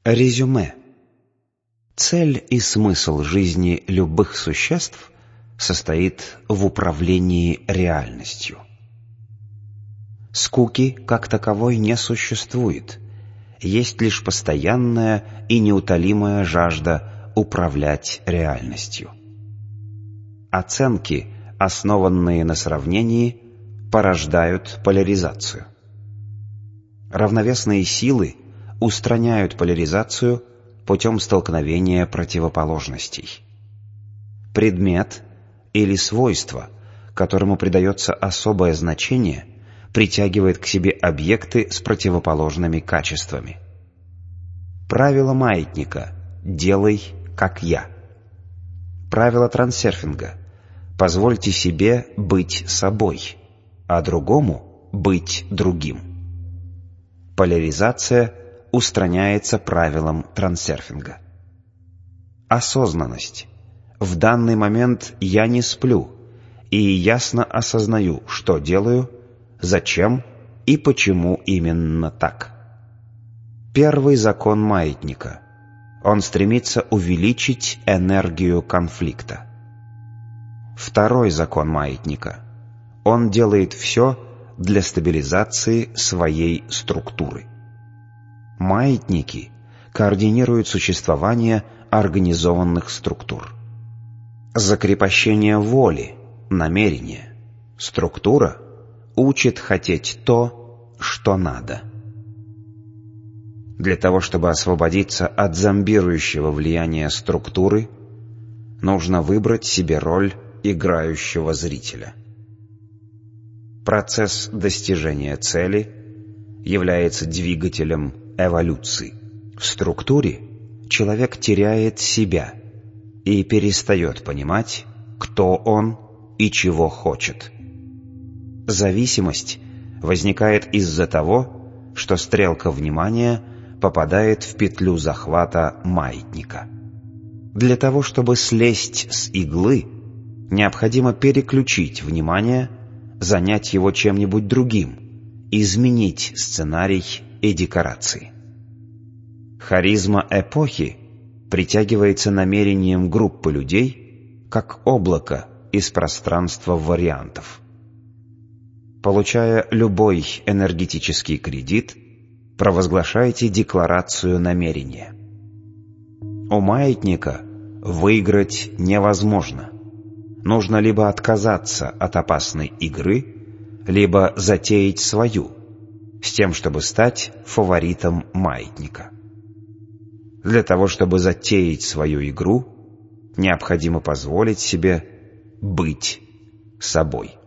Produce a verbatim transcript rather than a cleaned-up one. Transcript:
Резюме. Цель и смысл жизни любых существ состоит в управлении реальностью. Скуки как таковой не существует, есть лишь постоянная и неутолимая жажда управлять реальностью. Оценки, основанные на сравнении, порождают поляризацию. Равновесные силы устраняют поляризацию путем столкновения противоположностей. Предмет или свойство, которому придается особое значение, притягивает к себе объекты с противоположными качествами. Правило маятника «делай, как я». Правило трансерфинга «позвольте себе быть собой, а другому быть другим». Поляризация устраняется правилом трансерфинга. Осознанность. В данный момент я не сплю и ясно осознаю, что делаю, зачем и почему именно так. Первый закон маятника. Он стремится увеличить энергию конфликта. Второй закон маятника. Он делает все для стабилизации своей структуры. Маятники координируют существование организованных структур. Закрепощение воли, намерения. Структура учит хотеть то, что надо. Для того, чтобы освободиться от зомбирующего влияния структуры, нужно выбрать себе роль играющего зрителя. Процесс достижения цели является двигателем эволюции. В структуре человек теряет себя и перестает понимать, кто он и чего хочет. Зависимость возникает из-за того, что стрелка внимания попадает в петлю захвата маятника. Для того, чтобы слезть с иглы, необходимо переключить внимание, занять его чем-нибудь другим, изменить сценарий и декорации. Харизма эпохи притягивается намерением группы людей, как облако из пространства вариантов. Получая любой энергетический кредит, провозглашайте декларацию намерения. У маятника выиграть невозможно. Нужно либо отказаться от опасной игры, либо затеять свою, с тем, чтобы стать фаворитом маятника. Для того, чтобы затеять свою игру, необходимо позволить себе быть собой.